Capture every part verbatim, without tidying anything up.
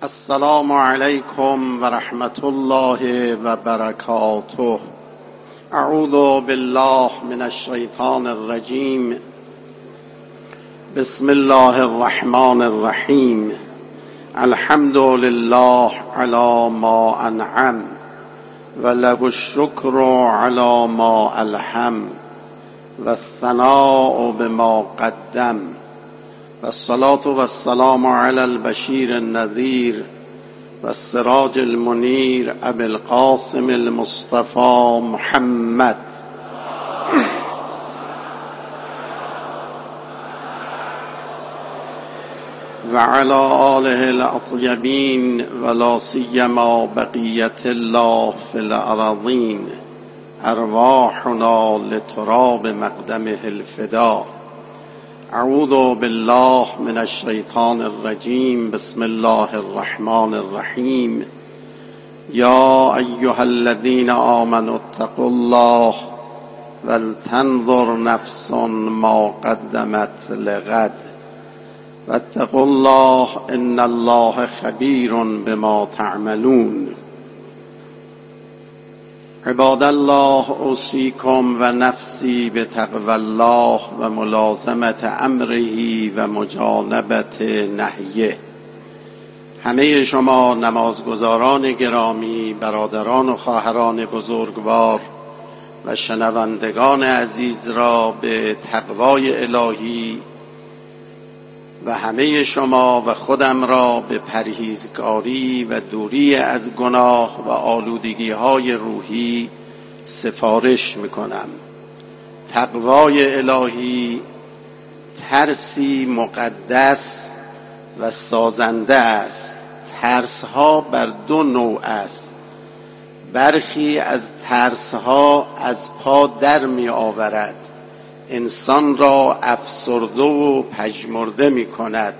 السلام علیکم و رحمت الله و برکاته. اعوذ بالله من الشیطان الرجیم. بسم الله الرحمن الرحیم. الحمد لله علی ما انعم و له الشکر علی ما الهم و الثناء بما قدم و الصلاة و السلام علی البشیر النذیر و السراج المنیر ابی القاسم المصطفى محمد و علی آله الاطیبین و لا سیما بقیة الله فی الارضین. ارواحنا لتراب مقدمه الفدا. اعوذ بالله من الشیطان الرجیم. بسم الله الرحمن الرحیم. یا ایها الذین آمنوا اتقوا الله ولتنظر نفس ما قدمت لغد واتقوا الله ان الله خبیر بما تعملون. عباد الله، اوصیکم و نفسی بتقوی الله و ملازمت امره و مجانبت نهیه. همه شما نمازگزاران گرامی، برادران و خواهران بزرگوار و شنوندگان عزیز را به تقوای الهی و همه شما و خودم را به پرهیزکاری و دوری از گناه و آلودگی‌های روحی سفارش می‌کنم. تقوای الهی ترسی مقدس و سازنده است. ترس‌ها بر دو نوع است. برخی از ترس‌ها از پا در می‌آورد، انسان را افسرده و پژمرده می کند.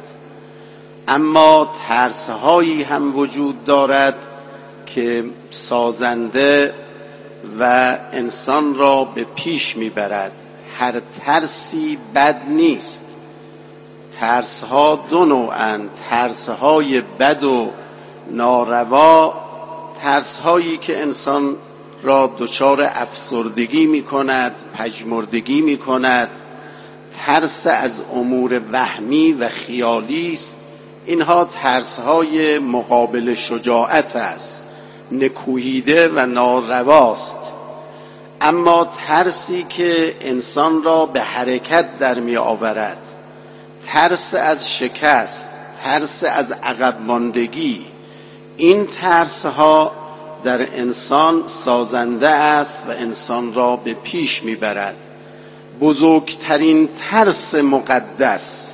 اما ترس‌هایی هم وجود دارد که سازنده و انسان را به پیش می برد. هر ترسی بد نیست. ترس‌ها دو نوعند: ترس‌های بد و ناروا، ترس‌هایی که انسان را دچار افسردگی می کند، پژمردگی می کند. ترس از امور وهمی و خیالی است. اینها ترس‌های مقابل شجاعت است، نکوهیده و نارواست. اما ترسی که انسان را به حرکت در می آورد، ترس از شکست، ترس از عقب ماندگی، این ترس‌ها در انسان سازنده است و انسان را به پیش میبرد. بزرگترین ترس مقدس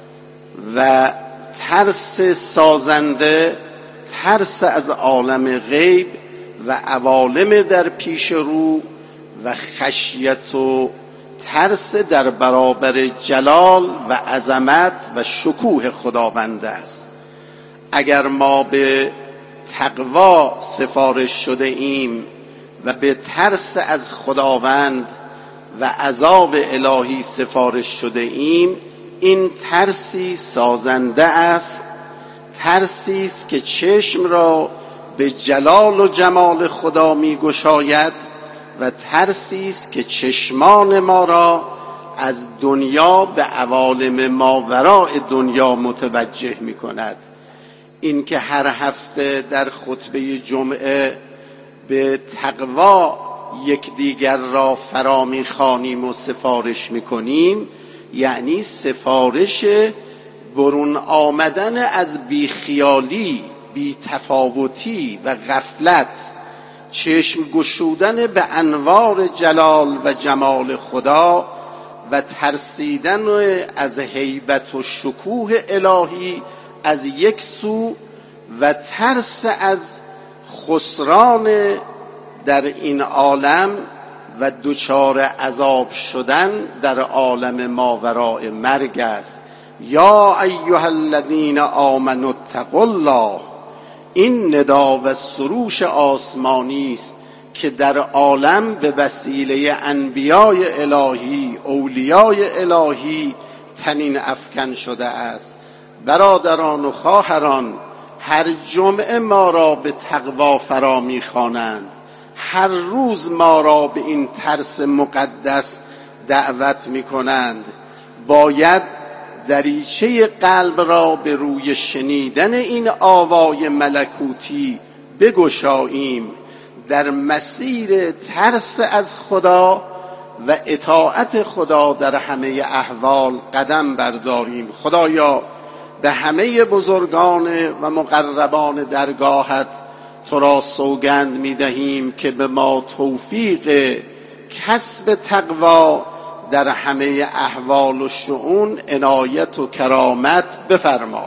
و ترس سازنده، ترس از عالم غیب و عوالم در پیش رو و خشیت و ترس در برابر جلال و عظمت و شکوه خداوند است. اگر ما به تقوا سفارش شده ایم و به ترس از خداوند و عذاب الهی سفارش شده ایم، این ترسی سازنده است، ترسی است که چشم را به جلال و جمال خدا می گشاید و ترسی است که چشمان ما را از دنیا به عوالم ماوراء دنیا متوجه می کند. این که هر هفته در خطبه جمعه به تقوا یکدیگر را فرا می‌خوانیم و سفارش می‌کنیم، یعنی سفارش برون آمدن از بیخیالی، بی‌تفاوتی و غفلت، چشم گشودن به انوار جلال و جمال خدا و ترسیدن از هیبت و شکوه الهی از یک سو و ترس از خسران در این عالم و دچار عذاب شدن در عالم ماوراء مرگ است. یا ایها الذین آمنوا اتقوا الله. این ندا و سروش آسمانی است که در عالم به وسیله انبیای الهی، اولیای الهی تنین افکن شده است. برادران و خواهران، هر جمعه ما را به تقوا فرا می‌خوانند، هر روز ما را به این ترس مقدس دعوت می‌کنند. باید دریچه قلب را به روی شنیدن این آوای ملکوتی بگشاییم، در مسیر ترس از خدا و اطاعت خدا در همه احوال قدم برداریم. خدایا به همه بزرگان و مقربان درگاهت تو را سوگند می‌دهیم که به ما توفیق کسب تقوا در همه احوال و شؤون عنایت و کرامت بفرما.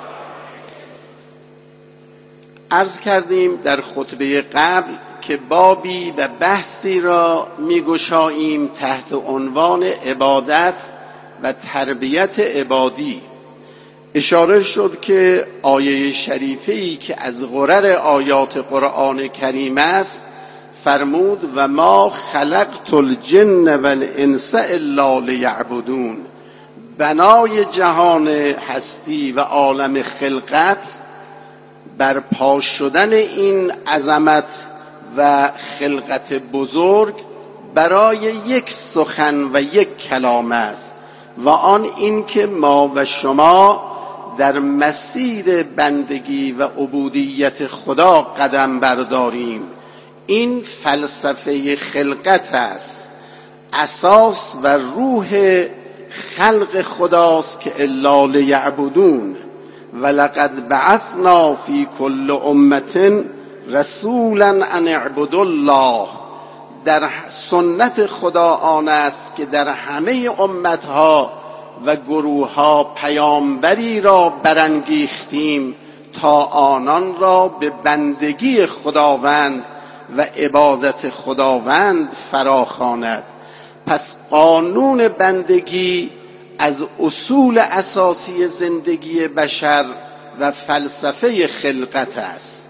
عرض کردیم در خطبه قبل که بابی و بحثی را می‌گشاییم تحت عنوان عبادت و تربیت عبادی. اشاره شد که آیه شریفه‌ای که از غرر آیات قرآن کریم است فرمود و ما خلقت الجن والانس الا لیعبدون. بنای جهان هستی و عالم خلقت بر پا شدن این عظمت و خلقت بزرگ برای یک سخن و یک کلام است، و آن این که ما و شما در مسیر بندگی و عبودیت خدا قدم برداریم. این فلسفه خلقت است، اساس و روح خلق خداست که الا لیعبدون ولقد بعثنا فی کل امة رسولا ان اعبدوا الله. در سنت خدا آن است که در همه امتها و گروهها پیامبری را برانگیختیم تا آنان را به بندگی خداوند و عبادت خداوند فراخواند. پس قانون بندگی از اصول اساسی زندگی بشر و فلسفه خلقت است.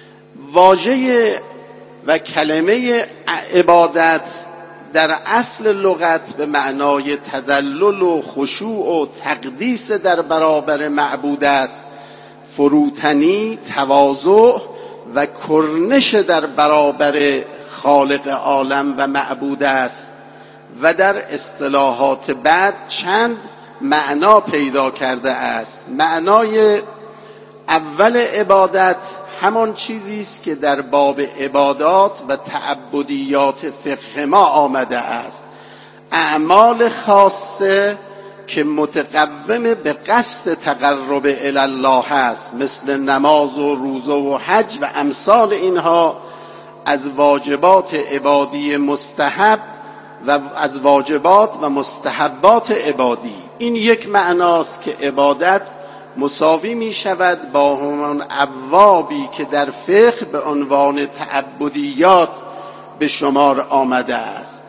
واژه و کلمه عبادت در اصل لغت به معنای تذلل و خشوع و تقدیس در برابر معبود است، فروتنی، تواضع و کرنش در برابر خالق عالم و معبود است و در اصطلاحات بعد چند معنا پیدا کرده است. معنای اول عبادت همان چیزی است که در باب عبادات و تعبدیات فقه ما آمده است، اعمال خاصه که متقوم به قصد تقرب الی الله است، مثل نماز و روزه و حج و امثال اینها، از واجبات عبادی مستحب و از واجبات و مستحبات عبادی. این یک معناست که عبادت مساوی می شود با همان ابوابی که در فقه به عنوان تعبدیات به شمار آمده است.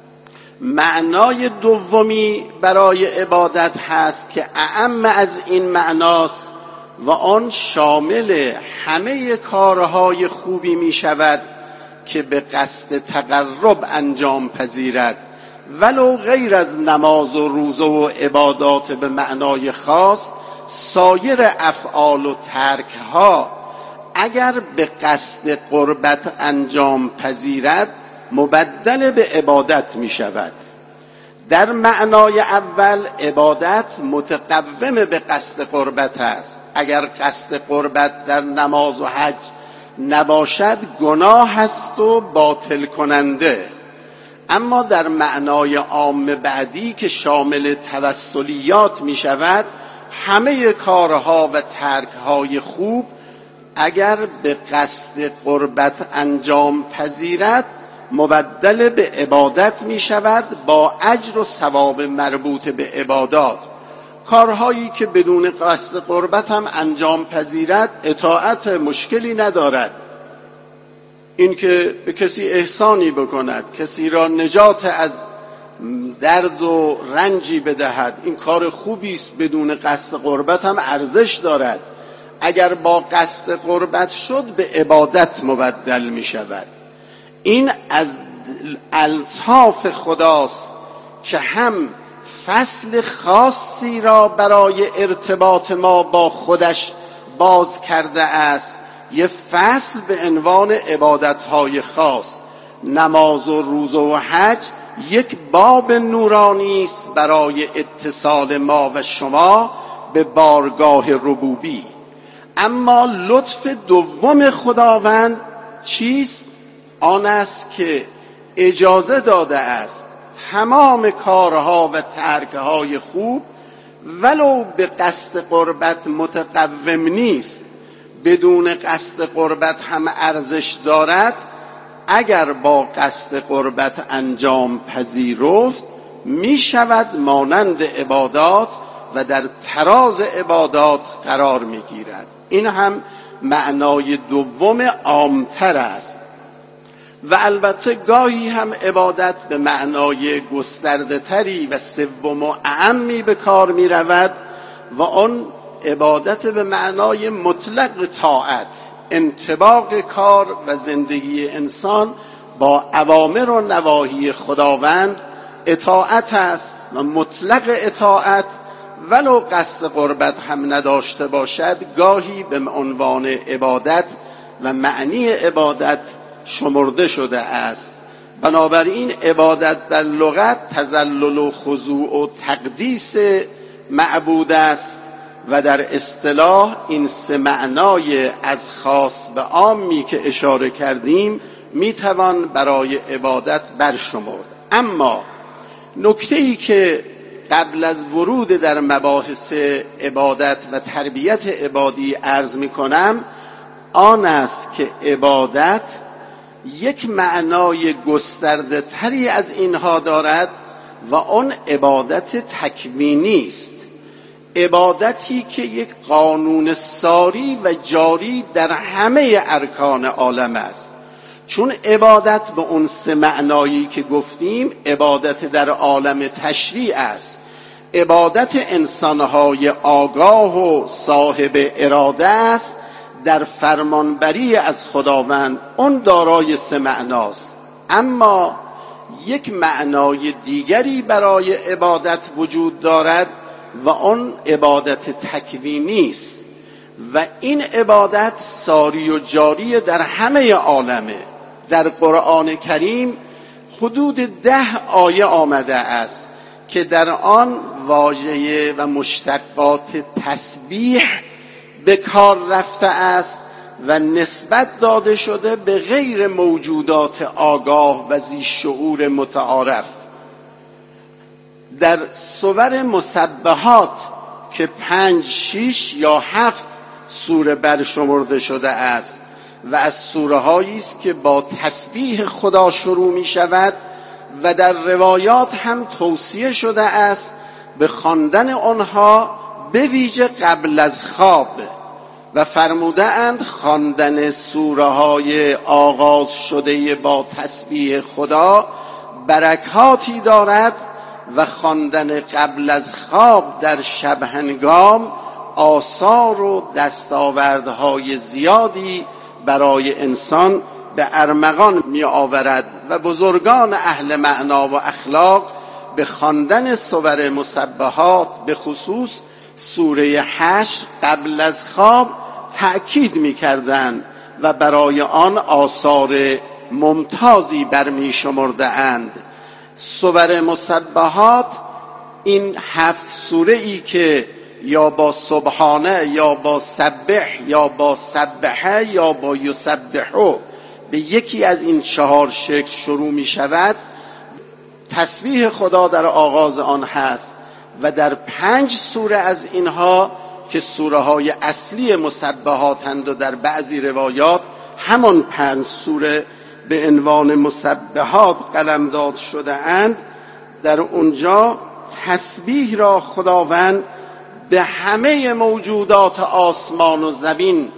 معنای دومی برای عبادت هست که اعم از این معناست و آن شامل همه کارهای خوبی می شود که به قصد تقرب انجام پذیرد، ولو غیر از نماز و روزه و عبادات به معنای خاص. سایر افعال و ترکها اگر به قصد قربت انجام پذیرد مبدل به عبادت می شود. در معنای اول عبادت متقوم به قصد قربت است. اگر قصد قربت در نماز و حج نباشد گناه است و باطل کننده. اما در معنای عام بعدی که شامل توسلیات می شود، همه کارها و ترکهای خوب اگر به قصد قربت انجام پذیرد مبدل به عبادت می شود با اجر و ثواب مربوط به عبادات. کارهایی که بدون قصد قربت هم انجام پذیرد اطاعت مشکلی ندارد. این که به کسی احسانی بکند، کسی را نجات از درد و رنجی بدهد، این کار خوبی است، بدون قصد قربت هم ارزش دارد. اگر با قصد قربت شد به عبادت مبدل می شود. این از الطاف خداست که هم فصل خاصی را برای ارتباط ما با خودش باز کرده است یه فصل به عنوان عبادت‌های خاص. نماز و روزه و حج یک باب نورانی است برای اتصال ما و شما به بارگاه ربوبی. اما لطف دوم خداوند چیست؟ آن است که اجازه داده است تمام کارها و ترکهای خوب ولو به قصد قربت متقوم نیست، بدون قصد قربت هم ارزش دارد، اگر با قصد قربت انجام پذیرفت می شود مانند عبادات و در تراز عبادات قرار می گیرد. این هم معنای دوم عامتر است. و البته گاهی هم عبادت به معنای گسترده تری و سوم و اعمی به کار می رود و آن عبادت به معنای مطلق طاعت، انطباق کار و زندگی انسان با اوامر و نواهی خداوند اطاعت است و مطلق اطاعت ولو قصد قربت هم نداشته باشد گاهی به عنوان عبادت و معنی عبادت شمرده شده است. بنابراین عبادت در لغت تذلل و خضوع و تقدیس معبود است و در اصطلاح این سه معنای از خاص به عامی که اشاره کردیم میتوان برای عبادت برشمرد. اما نکته‌ای که قبل از ورود در مباحث عبادت و تربیت عبادی عرض میکنم آن است که عبادت یک معنای گسترده تری از اینها دارد و آن عبادت تکوینی است، عبادتی که یک قانون ساری و جاری در همه ارکان عالم است. چون عبادت به اون سه معنایی که گفتیم عبادت در عالم تشریع است، عبادت انسانهای آگاه و صاحب اراده است در فرمانبری از خداوند، اون دارای سه معناست. اما یک معنای دیگری برای عبادت وجود دارد و آن عبادت تکوینی است و این عبادت ساری و جاری در همه عالمه. در قرآن کریم حدود ده آیه آمده است که در آن واژه و مشتقات تسبیح به کار رفته است و نسبت داده شده به غیر موجودات آگاه و ذی شعور متعارف. در سور مسبحات که پنج شیش یا هفت سوره برشمرده شده است و از سوره هایی است که با تسبیح خدا شروع می شود و در روایات هم توصیه شده است به خواندن آنها به ویژه قبل از خواب و فرموده اند خواندن سوره های آغاز شده با تسبیح خدا برکاتی دارد و خواندن قبل از خواب در شب هنگام آثار و دستاوردهای زیادی برای انسان به ارمغان می آورد و بزرگان اهل معنا و اخلاق به خواندن سور مسبحات به خصوص سوره حشر قبل از خواب تأکید می کردند و برای آن آثار ممتازی برمی شمرده اند. سور مسبحات این هفت سوره ای که یا با سبحانه یا با سبح یا با سبحه یا با یسبحو به یکی از این چهار شکل شروع می شود، تسبیح خدا در آغاز آن هست و در پنج سوره از اینها که سوره های اصلی مسبحاتند و در بعضی روایات همان پنج سوره به عنوان مسبحات قلمداد شده اند، در اونجا تسبیح را خداوند به همه موجودات آسمان و زمین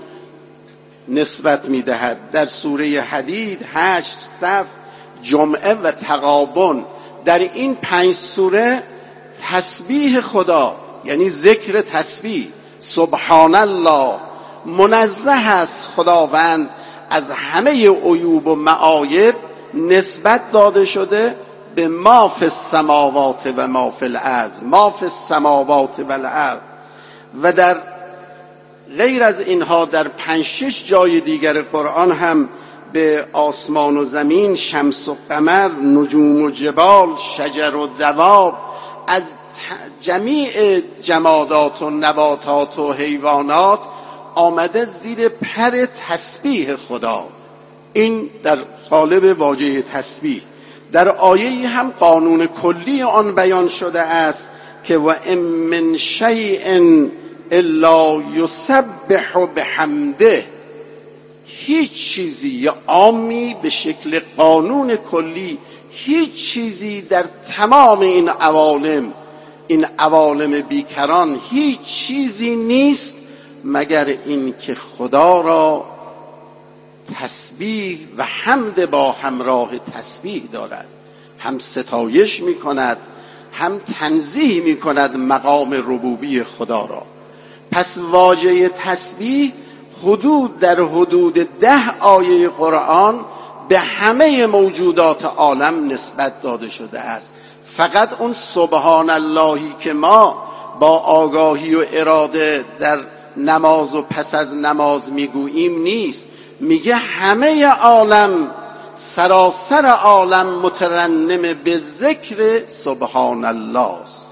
نسبت می‌دهد. در سوره حدید، هشت، صف، جمعه و تغابن در این پنج سوره تسبیح خدا یعنی ذکر تسبیح سبحان الله، منزه است خداوند از همه عیوب و معایب، نسبت داده شده به ما فی السماوات و ما فی الارض، ما فی السماوات و الارض. و در غیر از اینها در پنج شش جای دیگر قرآن هم به آسمان و زمین، شمس و قمر، نجوم و جبال، شجر و دواب، از جمیع جمادات و نباتات و حیوانات آمده زیر پر تسبیح خدا. این در قالب واژه تسبیح. در آیه هم قانون کلی آن بیان شده است که و ان من شیء الا یسبح بحمده. هیچ چیزی یا عامی به شکل قانون کلی، هیچ چیزی در تمام این عوالم، این عوالم بیکران، هیچ چیزی نیست مگر این که خدا را تسبیح و حمد با همراه تسبیح دارد، هم ستایش می کند هم تنزیه می کند مقام ربوبی خدا را. پس واژه تسبیح حدود در حدود ده آیه قرآن به همه موجودات عالم نسبت داده شده است. فقط اون سبحان اللهی که ما با آگاهی و اراده در نماز و پس از نماز میگوییم نیست، میگه همه عالم، سراسر عالم مترنم به ذکر سبحان الله است.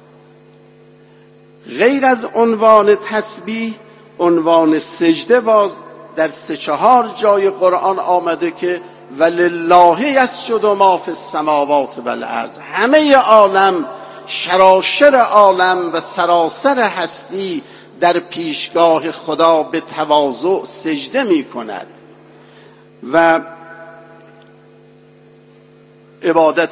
غیر از عنوان تسبیح، عنوان سجده باز در سه چهار جای قرآن آمده که ولله یسجد ما فی السماوات والارض. همه عالم، شراشر عالم و سراسر هستی در پیشگاه خدا به تواضع سجده می کند. و عبادت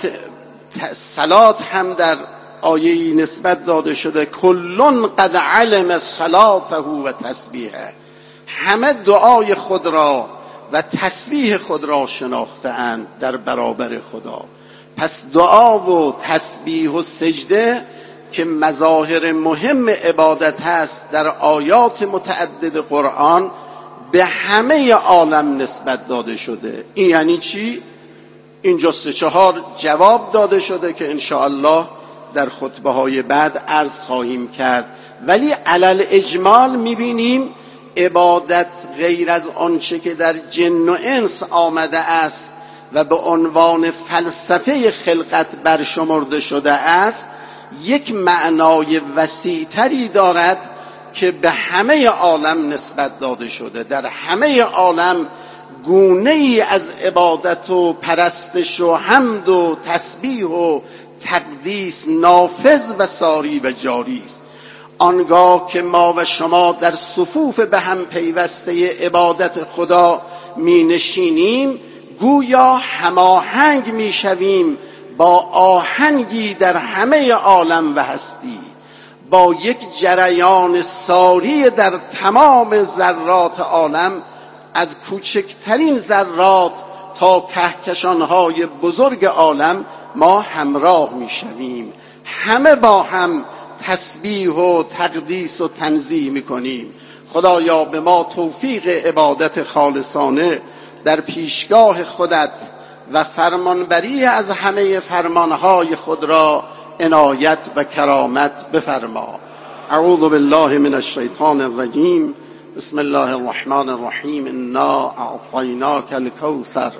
صلات هم در آیه نسبت داده شده کلن قد علم صلاته و تسبیحه. همه دعای خود را و تسبیح خود را شناخته اند در برابر خدا. پس دعا و تسبیح و سجده که مظاهر مهم عبادت هست در آیات متعدد قرآن به همه عالم نسبت داده شده. این یعنی چی؟ اینجا سه چهار جواب داده شده که انشاءالله در خطبه های بعد عرض خواهیم کرد. ولی علل اجمال میبینیم عبادت غیر از آنچه که در جن و انس آمده است و به عنوان فلسفه خلقت برشمرده شده است، یک معنای وسیع‌تری دارد که به همه عالم نسبت داده شده. در همه عالم گونه ای از عبادت و پرستش و حمد و تسبیح و تقدیس نافذ و ساری و جاری است. آنگاه که ما و شما در صفوف به هم پیوسته عبادت خدا می نشینیم، گویا هماهنگ می شویم با آهنگی در همه عالم و هستی، با یک جریان ساری در تمام ذرات عالم، از کوچکترین ذرات تا کهکشانهای بزرگ عالم ما همراه می شویم. همه با هم تسبیح و تقدیس و تنزیه می کنیم. خدایا به ما توفیق عبادت خالصانه در پیشگاه خودت و فرمانبری از همه فرمانهای خود را عنایت و کرامت بفرما. اعوذ بالله من الشیطان الرجیم. بسم الله الرحمن الرحیم. انا اعطیناک الکوثر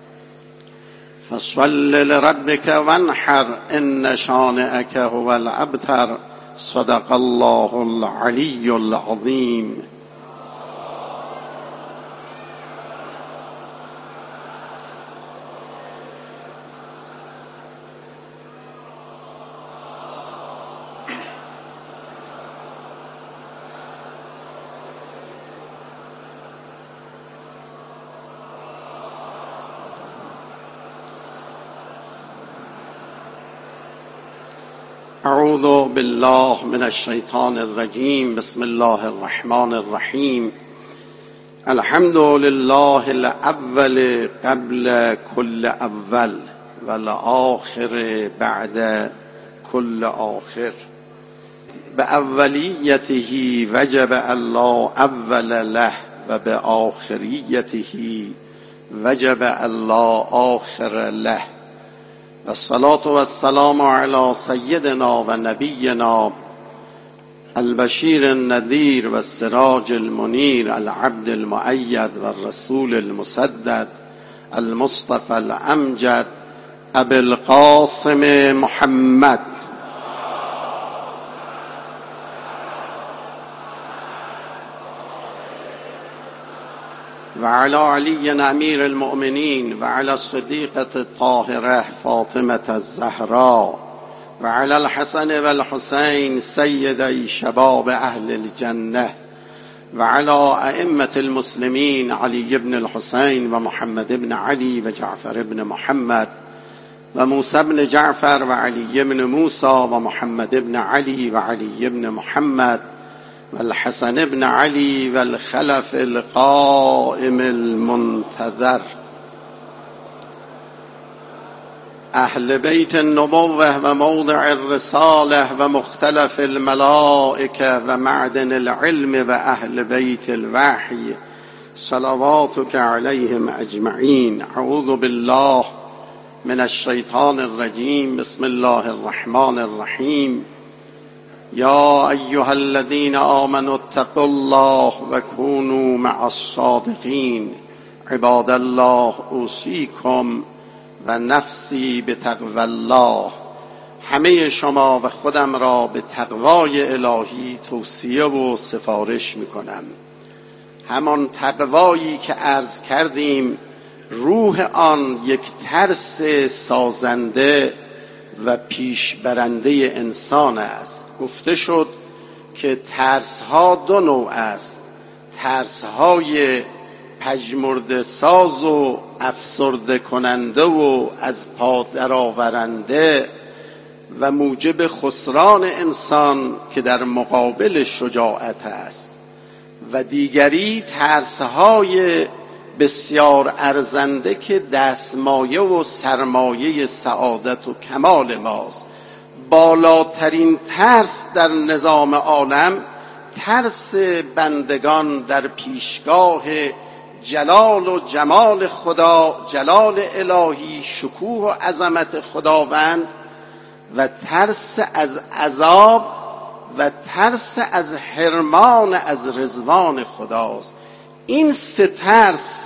فصل لربک وانحر ان شانئک هو الابتر. صدق الله العلی العظیم. اعوذ بالله من الشیطان الرجیم. بسم الله الرحمن الرحیم. الحمد لله الاول قبل كل اول والآخر بعد كل آخر. بأولیته وجب الله اول له و بآخریته وجب الله آخر له. و الصلاة و السلام علی سیدنا و نبینا البشیر النذیر و السراج المنیر، العبد المؤید و الرسول المسدد، المصطفى الامجد، ابی القاسم محمد. وعلى علي امير المؤمنين، وعلى الصديقة الطاهرة فاطمة الزهراء، وعلى الحسن والحسين سيدي شباب أهل الجنة، وعلى أئمة المسلمين علي بن الحسين ومحمد بن علي وجعفر بن محمد وموسى بن جعفر وعلي بن موسى ومحمد بن علي وعلي بن محمد والحسن بن علي والخلف القائم المنتظر، اهل بیت النبوة و موضع الرسالة و مختلف الملائكة و معدن العلم و اهل بیت الوحی صلواتك عليهم اجمعین. اعوذ بالله من الشیطان الرجیم. بسم الله الرحمن الرحیم. یا ایها الذین آمنوا اتقوا الله و کونوا مع الصادقین. عباد الله اوصیکم و نفسی به تقوی الله. همه شما و خودم را به تقوای الهی توصیه و سفارش میکنم. همان تقوایی که عرض کردیم روح آن یک ترس سازنده و پیشبرنده انسان است. گفته شد که ترس ها دو نوع است: ترس های پژمرده ساز و افسرده کننده و از پا درآورنده و موجب خسران انسان که در مقابل شجاعت است، و دیگری ترس های بسیار ارزنده که دستمایه و سرمایه سعادت و کمال ماست. بالاترین ترس در نظام عالم ترس بندگان در پیشگاه جلال و جمال خدا، جلال الهی، شکوه و عظمت خداوند، و ترس از عذاب و ترس از حرمان از رضوان خداست. این سه ترس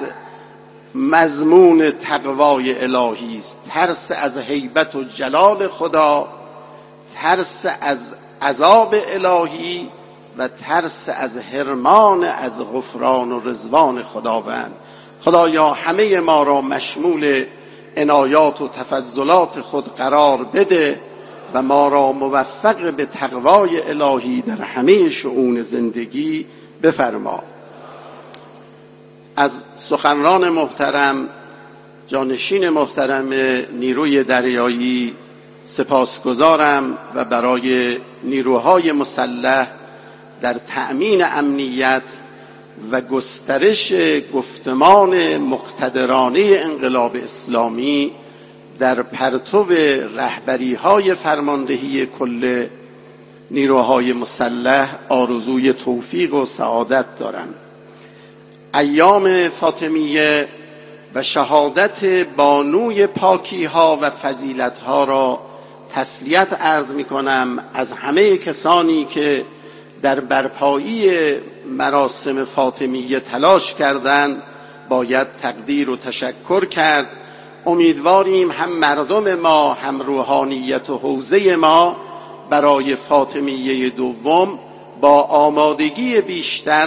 مضمون تقوای الهی است: ترس از هیبت و جلال خدا، ترس از عذاب الهی و ترس از حرمان از غفران و رضوان خداوند. خدایا همه ما را مشمول عنایات و تفضلات خود قرار بده و ما را موفق به تقوای الهی در همه شؤون زندگی بفرما. از سخنران محترم، جانشین محترم نیروی دریایی سپاسگزارم و برای نیروهای مسلح در تأمین امنیت و گسترش گفتمان مقتدرانه انقلاب اسلامی در پرتو رهبری‌های فرماندهی کل نیروهای مسلح آرزوی توفیق و سعادت دارم. ایام فاطمیه و شهادت بانوی پاکی‌ها و فضیلت‌ها را تسلیت عرض می‌کنم از همه کسانی که در برپایی مراسم فاطمیه تلاش کردند. باید تقدیر و تشکر کرد. امیدواریم هم مردم ما هم روحانیت و حوزه ما برای فاطمیه دوم با آمادگی بیشتر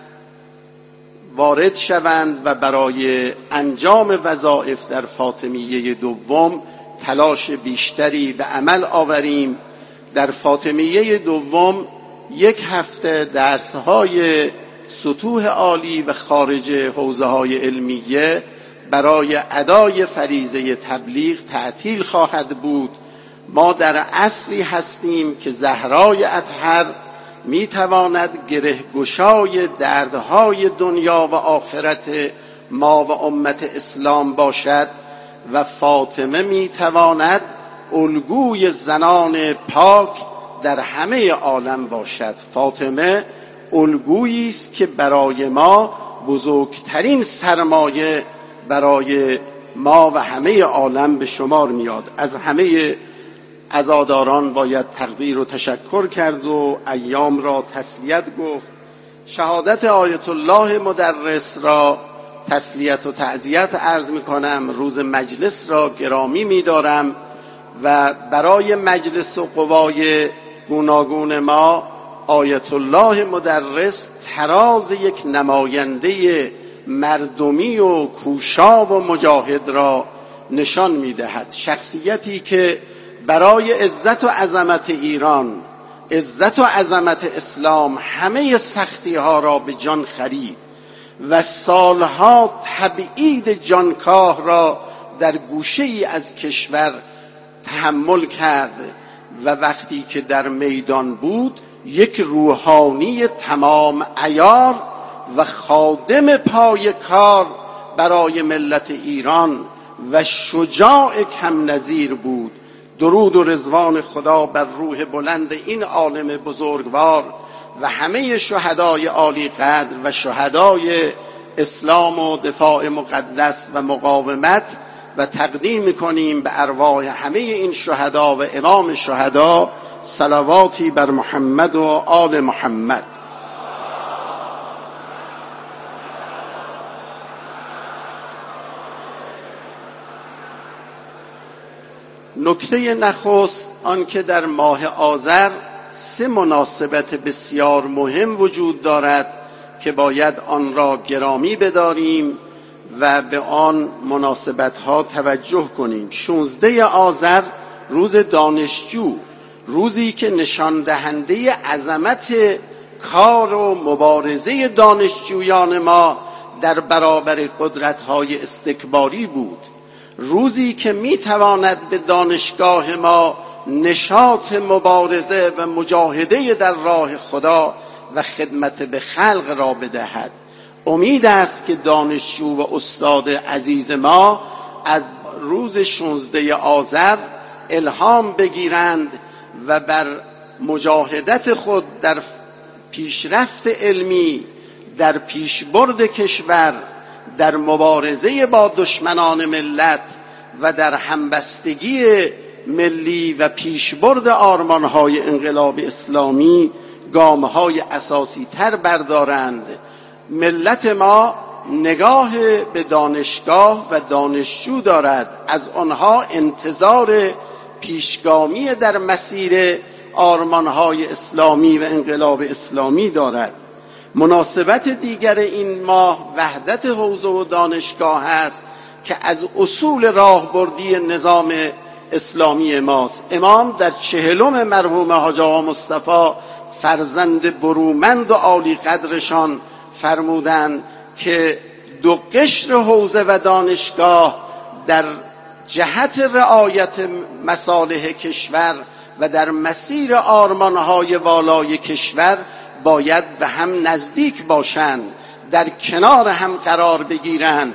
وارد شوند و برای انجام وظایف در فاطمیه دوم تلاش بیشتری به عمل آوریم. در فاطمیه دوم یک هفته درس‌های سطوح عالی و خارج حوزه‌های علمیه برای ادای فریضه تبلیغ تعطیل خواهد بود. ما در عصری هستیم که زهرای اطهر میتواند گرهگشای دردهای دنیا و آخرت ما و امت اسلام باشد و فاطمه میتواند الگوی زنان پاک در همه عالم باشد. فاطمه الگویی است که برای ما بزرگترین سرمایه برای ما و همه عالم به شمار میاد. از همه عزاداران باید تقدیر و تشکر کرد و ایام را تسلیت گفت. شهادت آیت الله مدرس را تسلیت و تعزیت عرض می کنم. روز مجلس را گرامی می دارم و برای مجلس و قوای گوناگون ما آیت الله مدرس تراز یک نماینده مردمی و کوشا و مجاهد را نشان می دهد. شخصیتی که برای عزت و عظمت ایران، عزت و عظمت اسلام همه سختی ها را به جان خرید و سالها تبعید جانکاه را در گوشه ای از کشور تحمل کرد و وقتی که در میدان بود یک روحانی تمام عیار و خادم پای کار برای ملت ایران و شجاع کم نظیر بود. درود و رضوان خدا بر روح بلند این عالم بزرگوار و همه شهدای عالی قدر و شهدای اسلام و دفاع مقدس و مقاومت، و تقدیم میکنیم به ارواح همه این شهدا و امام شهدا صلواتی بر محمد و آل محمد. نکته نخست آنکه در ماه آذر سه مناسبت بسیار مهم وجود دارد که باید آن را گرامی بداریم و به آن مناسبت‌ها توجه کنیم. شانزده آذر روز دانشجو، روزی که نشان دهنده عظمت کار و مبارزه دانشجویان ما در برابر قدرت‌های استکباری بود، روزی که میتواند به دانشگاه ما نشاط مبارزه و مجاهده در راه خدا و خدمت به خلق را بدهد. امید است که دانشجو و استاد عزیز ما از روز شانزده آذر الهام بگیرند و بر مجاهدت خود در پیشرفت علمی، در پیشبرد کشور، در مبارزه با دشمنان ملت و در همبستگی ملی و پیشبرد آرمانهای انقلاب اسلامی گامهای اساسی تر بردارند. ملت ما نگاه به دانشگاه و دانشجو دارد، از آنها انتظار پیشگامی در مسیر آرمانهای اسلامی و انقلاب اسلامی دارد. مناسبت دیگر این ماه وحدت حوزه و دانشگاه است که از اصول راهبردی نظام اسلامی ماست. امام در چهلم مرحوم حاج آقا مصطفی فرزند برومند و عالی قدرشان فرمودند که دو قشر حوزه و دانشگاه در جهت رعایت مصالح کشور و در مسیر آرمانهای والای کشور باید به هم نزدیک باشند، در کنار هم قرار بگیرند.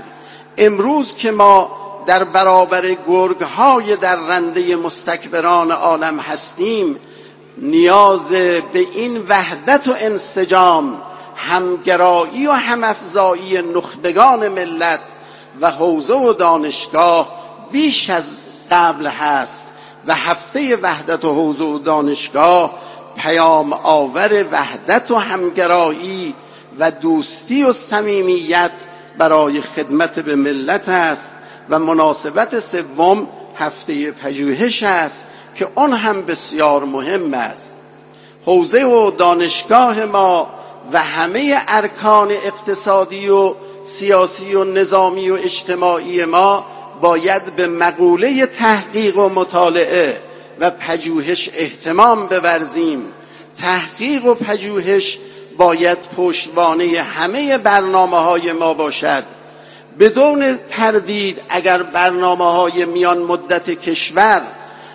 امروز که ما در برابر گرگ‌های در رنده مستکبران عالم هستیم، نیاز به این وحدت و انسجام، همگرایی و همافزایی نخبگان ملت و حوزه و دانشگاه بیش از قبل هست و هفته وحدت و حوزه و دانشگاه پیام آور وحدت و همگرایی و دوستی و صمیمیت برای خدمت به ملت است. و مناسبت سوم هفته پژوهش است که آن هم بسیار مهم است. حوزه و دانشگاه ما و همه ارکان اقتصادی و سیاسی و نظامی و اجتماعی ما باید به مقوله تحقیق و مطالعه و پژوهش اهتمام بورزیم. تحقیق و پژوهش باید پشتوانه همه برنامه‌های ما باشد. بدون تردید اگر برنامه‌های میان مدت کشور،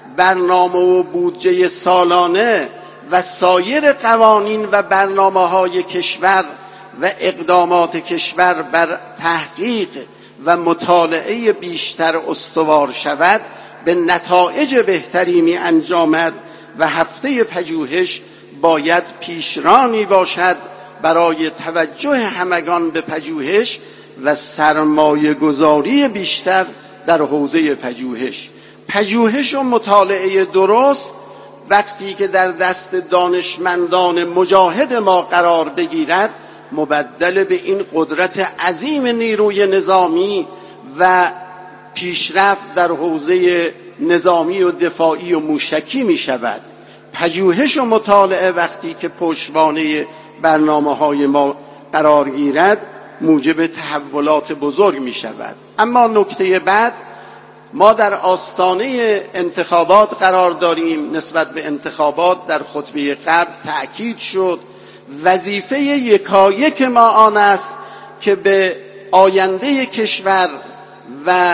برنامه و بودجه سالانه و سایر قوانین و برنامه‌های کشور و اقدامات کشور بر تحقیق و مطالعه بیشتر استوار شود، به نتایج بهتری می انجامد و هفته پژوهش باید پیشرانی باشد برای توجه همگان به پژوهش و سرمایه گذاری بیشتر در حوزه پژوهش. پژوهش و مطالعه درست وقتی که در دست دانشمندان مجاهد ما قرار بگیرد، مبدل به این قدرت عظیم نیروی نظامی و پیشرفت در حوزه نظامی و دفاعی و موشکی می شود. پژوهش و مطالعه وقتی که پشتوانه برنامه‌های ما قرار گیرد، موجب تحولات بزرگ می شود. اما نکته بعد، ما در آستانه انتخابات قرار داریم. نسبت به انتخابات در خطبه قبل تأکید شد وظیفه یکایک ما آن است که به آینده کشور و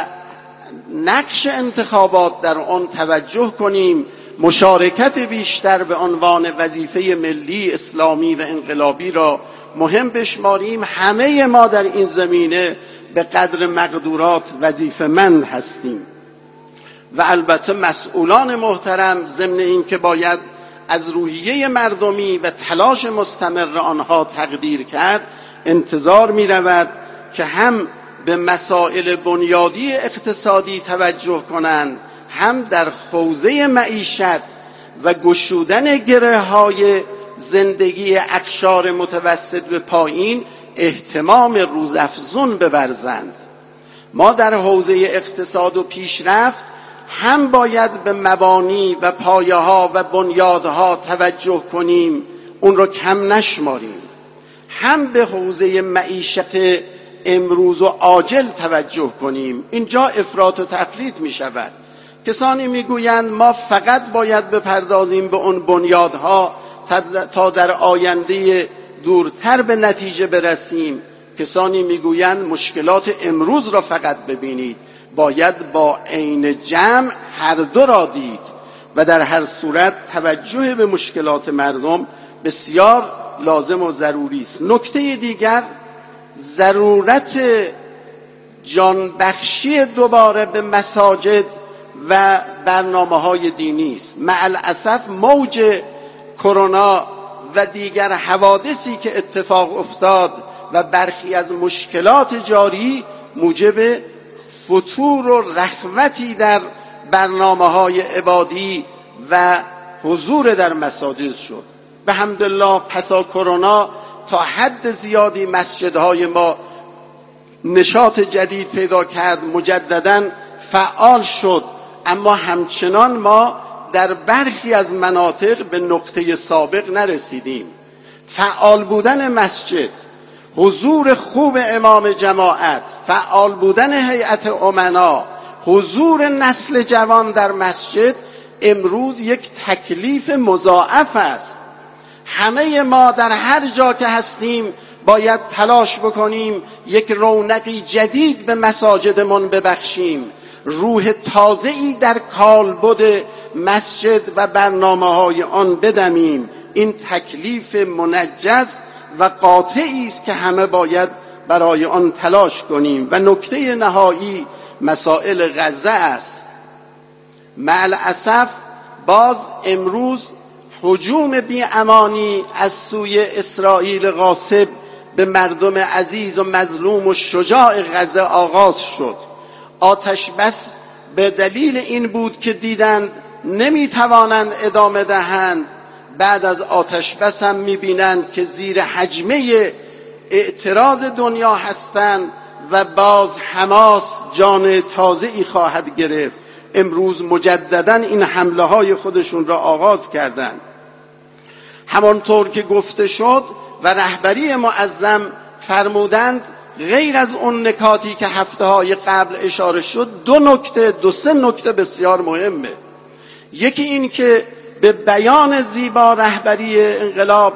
نقش انتخابات در آن توجه کنیم، مشارکت بیشتر به عنوان وظیفه ملی اسلامی و انقلابی را مهم بشماریم. همه ما در این زمینه به قدر مقدورات وظیفه‌مند هستیم و البته مسئولان محترم ضمن این که باید از روحیه مردمی و تلاش مستمر آنها تقدیر کرد، انتظار می رود که هم به مسائل بنیادی اقتصادی توجه کنند، هم در حوزه معیشت و گشودن گره‌های زندگی اقشار متوسط به پایین اهتمام روزافزون بورزند. ما در حوزه اقتصاد و پیشرفت هم باید به مبانی و پایه‌ها و بنیادها توجه کنیم، اون رو کم نشماریم، هم به حوزه معیشت امروز و عاجل توجه کنیم. اینجا افراط و تفریط می شود. کسانی می گویند ما فقط باید بپردازیم به اون بنیادها تا در آینده دورتر به نتیجه برسیم. کسانی می گویند مشکلات امروز را فقط ببینید. باید با عین جمع هر دو را دید و در هر صورت توجه به مشکلات مردم بسیار لازم و ضروری است. نکته دیگر، ضرورت جانبخشی دوباره به مساجد و برنامه‌های دینی است. مع الاسف موج کرونا و دیگر حوادثی که اتفاق افتاد و برخی از مشکلات جاری موجب فتور و رخوتی در برنامه‌های عبادی و حضور در مساجد شد. به حمدالله پسا کرونا تا حد زیادی مسجدهای ما نشاط جدید پیدا کرد، مجدداً فعال شد، اما همچنان ما در برخی از مناطق به نقطه سابق نرسیدیم. فعال بودن مسجد، حضور خوب امام جماعت، فعال بودن هیئت امنا، حضور نسل جوان در مسجد امروز یک تکلیف مضاعف است. همه ما در هر جا که هستیم باید تلاش بکنیم یک رونقی جدید به مساجدمون ببخشیم، روح تازه‌ای در کالبد مسجد و برنامه‌های آن بدمیم. این تکلیف منجز و قاطعی است که همه باید برای آن تلاش کنیم. و نکته نهایی مسائل غزه است. مع الاسف باز امروز هجوم بی‌امانی از سوی اسرائیل غاصب به مردم عزیز و مظلوم و شجاع غزه آغاز شد. آتش بس به دلیل این بود که دیدند نمیتوانند ادامه دهند. بعد از آتش بس هم میبینند که زیر حجمه اعتراض دنیا هستند و باز حماس جان تازه‌ای خواهد گرفت. امروز مجدداً این حمله های خودشون را آغاز کردند. همانطور که گفته شد و رهبری معظم فرمودند، غیر از اون نکاتی که هفته های قبل اشاره شد، دو نکته دو سه نکته بسیار مهمه. یکی این که به بیان زیبا رهبری انقلاب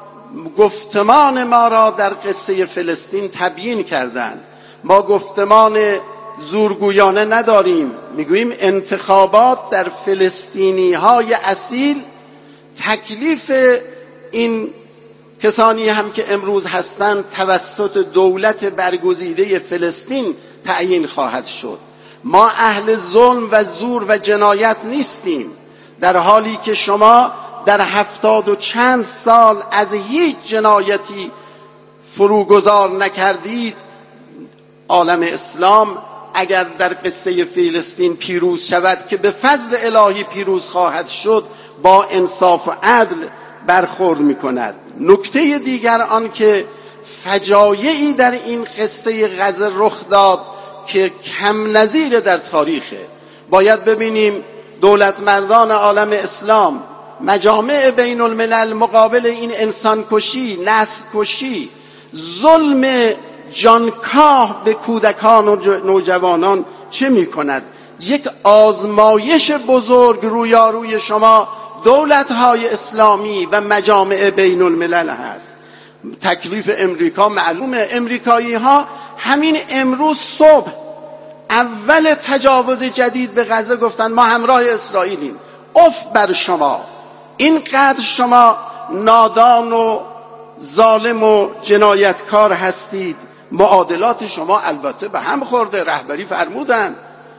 گفتمان ما را در قصه فلسطین تبیین کردند. ما گفتمان زورگویانه نداریم، میگوییم انتخابات در فلسطینی های اصیل تکلیف این کسانی هم که امروز هستند توسط دولت برگزیده فلسطین تعیین خواهد شد. ما اهل ظلم و زور و جنایت نیستیم، در حالی که شما در هفتاد و چند سال از هیچ جنایتی فروگذار نکردید. عالم اسلام اگر در قصه فلسطین پیروز شود که به فضل الهی پیروز خواهد شد، با انصاف و عدل برخورد میکند. نکته دیگر آن که فجایعی در این قصه غزه رخ داد که کم نظیر در تاریخه. باید ببینیم دولت مردان عالم اسلام، مجامع بین الملل مقابل این انسان کشی، نسل کشی، ظلم جانکاه به کودکان و نوجوانان چه می کند؟ یک آزمایش بزرگ رویاروی شما دولت‌های اسلامی و مجامع بین الملل هست. تکلیف امریکا معلومه. امریکایی ها همین امروز صبح اول تجاوز جدید به غزه گفتن ما همراه اسرائیلیم. اف بر شما، اینقدر شما نادان و ظالم و جنایتکار هستید. معادلات شما البته به هم خورده. رهبری فرمودن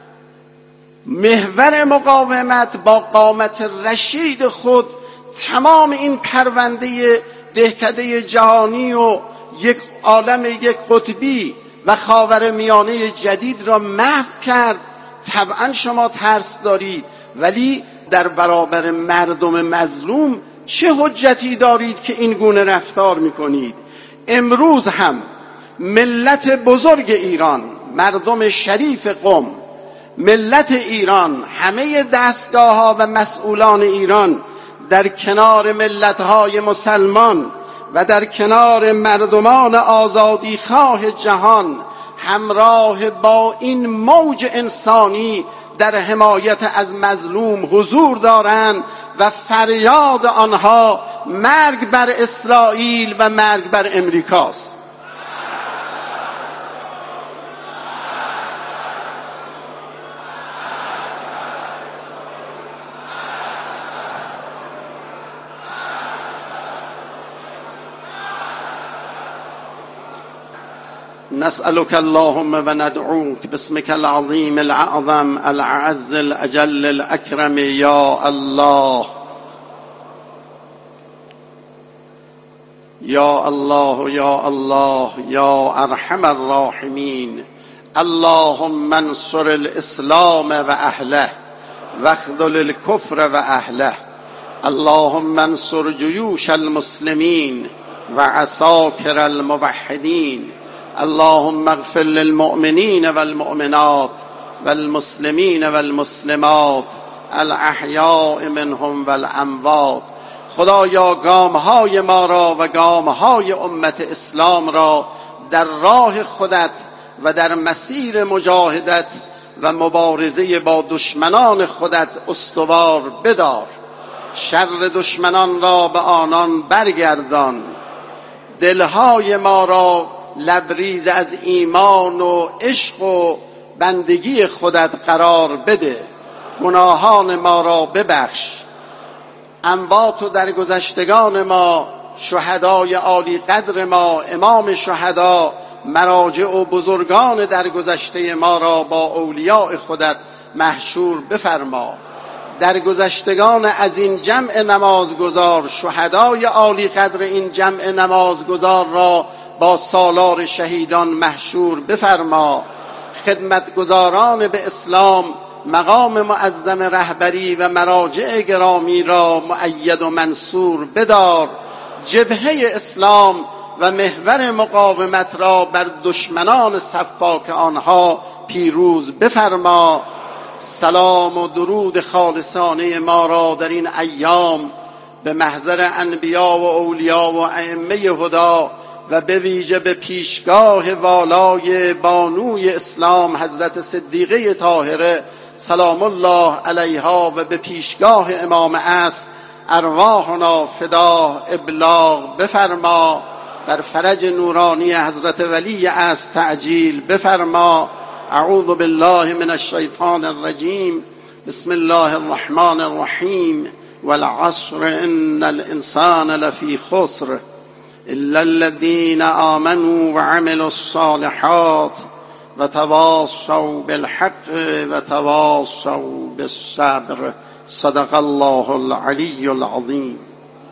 محور مقاومت با قامت رشید خود تمام این پرونده دهکده جهانی و یک عالم یک قطبی و خاورمیانه جدید را محو کرد. طبعا شما ترس دارید، ولی در برابر مردم مظلوم چه حجتی دارید که این گونه رفتار میکنید؟ امروز هم ملت بزرگ ایران، مردم شریف قم، ملت ایران، همه دستگاه ها و مسئولان ایران در کنار ملت های مسلمان و در کنار مردمان آزادی خواه جهان همراه با این موج انسانی در حمایت از مظلوم حضور دارند و فریاد آنها مرگ بر اسرائیل و مرگ بر امریکاست. نسألك اللهم وندعوك باسمك العظيم الأعظم الأعز الأجل الأكرم يا الله يا الله يا الله يا أرحم الراحمين. اللهم انصر الإسلام وأهله واخذل الكفر وأهله. اللهم انصر جيوش المسلمين وعساكر الموحدين. اللهم اغفر للمؤمنين والمؤمنات والمسلمين والمسلمات الاحیاء منهم والاموات. خدایا گامهای ما را و گامهای امت اسلام را در راه خودت و در مسیر مجاهدت و مبارزه با دشمنان خودت استوار بدار. شر دشمنان را به آنان برگردان. دلهای ما را لبریز از ایمان و عشق و بندگی خودت قرار بده. گناهان ما را ببخش. اموات و درگذشتگان ما، شهدای عالی قدر ما، امام شهدا، مراجع و بزرگان درگذشته ما را با اولیاء خودت محشور بفرما. درگذشتگان از این جمع نمازگزار، شهدای عالی قدر این جمع نمازگزار را با سالار شهیدان محشور بفرما. خدمتگزاران به اسلام، مقام معظم رهبری و مراجع گرامی را مؤید و منصور بدار. جبهه اسلام و محور مقاومت را بر دشمنان سفاک آنها پیروز بفرما. سلام و درود خالصانه ما را در این ایام به محضر انبیا و اولیا و ائمه هدا و به ویژه به پیشگاه والای بانوی اسلام حضرت صدیقه طاهره سلام الله علیها و به پیشگاه امام عصر ارواحنا فدا ابلاغ بفرما. بر فرج نورانی حضرت ولی عصر تعجیل بفرما. اعوذ بالله من الشیطان الرجیم. بسم الله الرحمن الرحیم. والعصر ان الانسان لفی خسر الا الذين آمنوا وعملوا الصالحات وتواصوا بالحق وتواصوا بالصبر. صدق الله العلی العظیم.